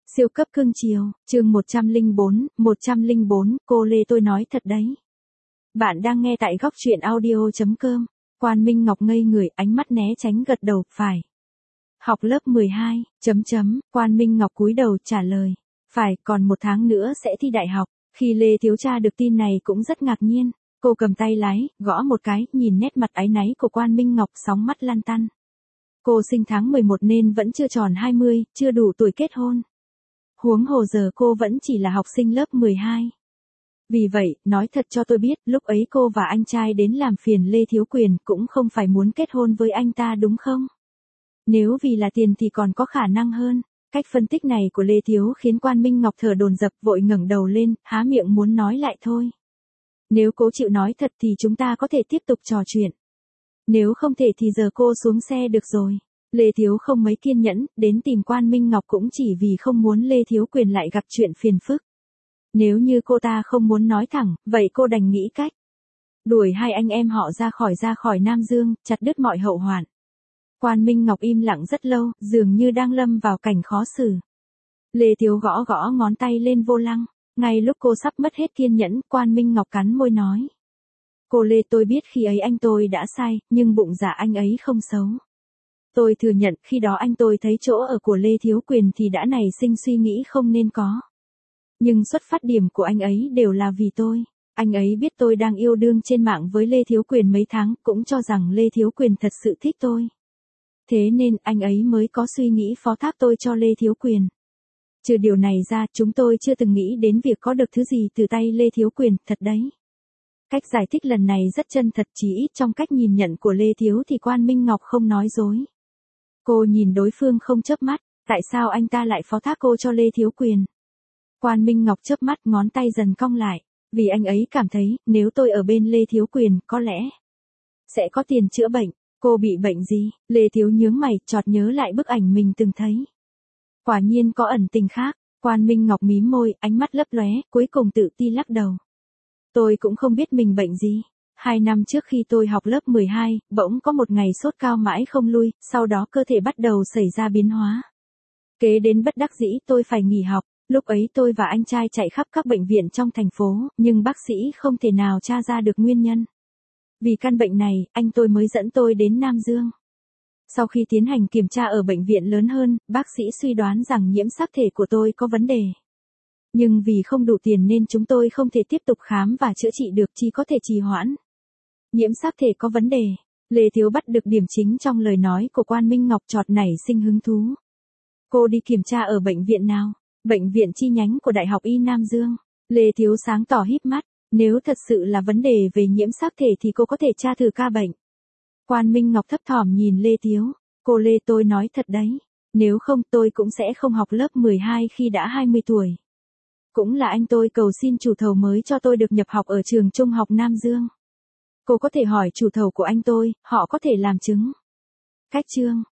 Siêu cấp cưng chiều, chương 104, cô Lê tôi nói thật đấy. Bạn đang nghe tại góc truyện audio.com. Quan Minh Ngọc ngây người, ánh mắt né tránh gật đầu, phải. Học lớp 12, Quan Minh Ngọc cúi đầu trả lời. Phải, còn 1 tháng nữa sẽ thi đại học. Khi Lê Thiếu Cha được tin này cũng rất ngạc nhiên. Cô cầm tay lái, gõ một cái, nhìn nét mặt áy náy của Quan Minh Ngọc sóng mắt lăn tăn. Cô sinh tháng 11 nên vẫn chưa tròn 20, chưa đủ tuổi kết hôn. Huống hồ giờ cô vẫn chỉ là học sinh lớp 12. Vì vậy, nói thật cho tôi biết, lúc ấy cô và anh trai đến làm phiền Lê Thiếu Quyền cũng không phải muốn kết hôn với anh ta đúng không? Nếu vì là tiền thì còn có khả năng hơn. Cách phân tích này của Lê Thiếu khiến Quan Minh Ngọc thở dồn dập, vội ngẩng đầu lên, há miệng muốn nói lại thôi. Nếu cô chịu nói thật thì chúng ta có thể tiếp tục trò chuyện. Nếu không thể thì giờ cô xuống xe được rồi. Lê Thiếu không mấy kiên nhẫn, đến tìm Quan Minh Ngọc cũng chỉ vì không muốn Lê Thiếu Quyền lại gặp chuyện phiền phức. Nếu như cô ta không muốn nói thẳng, vậy cô đành nghĩ cách. Đuổi hai anh em họ ra khỏi Nam Dương, chặt đứt mọi hậu hoạn. Quan Minh Ngọc im lặng rất lâu, dường như đang lâm vào cảnh khó xử. Lê Thiếu gõ gõ ngón tay lên vô lăng. Ngay lúc cô sắp mất hết kiên nhẫn, Quan Minh Ngọc cắn môi nói. Cô Lê, tôi biết khi ấy anh tôi đã sai, nhưng bụng dạ anh ấy không xấu. Tôi thừa nhận khi đó anh tôi thấy chỗ ở của Lê Thiếu Quyền thì đã nảy sinh suy nghĩ không nên có. Nhưng xuất phát điểm của anh ấy đều là vì tôi. Anh ấy biết tôi đang yêu đương trên mạng với Lê Thiếu Quyền mấy tháng, cũng cho rằng Lê Thiếu Quyền thật sự thích tôi. Thế nên anh ấy mới có suy nghĩ phó thác tôi cho Lê Thiếu Quyền. Trừ điều này ra, chúng tôi chưa từng nghĩ đến việc có được thứ gì từ tay Lê Thiếu Quyền, thật đấy. Cách giải thích lần này rất chân thật, chỉ ít trong cách nhìn nhận của Lê Thiếu thì Quan Minh Ngọc không nói dối. Cô nhìn đối phương không chớp mắt, tại sao anh ta lại phó thác cô cho Lê Thiếu Quyền? Quan Minh Ngọc chớp mắt, ngón tay dần cong lại, vì anh ấy cảm thấy, nếu tôi ở bên Lê Thiếu Quyền, có lẽ sẽ có tiền chữa bệnh. Cô bị bệnh gì? Lê Thiếu nhướng mày, chợt nhớ lại bức ảnh mình từng thấy. Quả nhiên có ẩn tình khác. Quan Minh Ngọc mím môi, ánh mắt lấp lóe, cuối cùng tự ti lắc đầu. Tôi cũng không biết mình bệnh gì. 2 năm trước khi tôi học lớp 12, bỗng có một ngày sốt cao mãi không lui, sau đó cơ thể bắt đầu xảy ra biến hóa. Kế đến bất đắc dĩ tôi phải nghỉ học, lúc ấy tôi và anh trai chạy khắp các bệnh viện trong thành phố, nhưng bác sĩ không thể nào tra ra được nguyên nhân. Vì căn bệnh này, anh tôi mới dẫn tôi đến Nam Dương. Sau khi tiến hành kiểm tra ở bệnh viện lớn hơn, bác sĩ suy đoán rằng nhiễm sắc thể của tôi có vấn đề. Nhưng vì không đủ tiền nên chúng tôi không thể tiếp tục khám và chữa trị được, chỉ có thể trì hoãn. Nhiễm sắc thể có vấn đề. Lê Thiếu bắt được điểm chính trong lời nói của Quan Minh Ngọc, chợt nảy sinh hứng thú. Cô đi kiểm tra ở bệnh viện nào? Bệnh viện chi nhánh của Đại học Y Nam Dương. Lê Thiếu sáng tỏ híp mắt. Nếu thật sự là vấn đề về nhiễm sắc thể thì cô có thể tra thử ca bệnh. Quan Minh Ngọc thấp thỏm nhìn Lê Thiếu. Cô Lê, tôi nói thật đấy. Nếu không tôi cũng sẽ không học lớp 12 khi đã 20 tuổi. Cũng là anh tôi cầu xin chủ thầu mới cho tôi được nhập học ở trường trung học Nam Dương. Cô có thể hỏi chủ thầu của anh tôi, họ có thể làm chứng. Cách chương.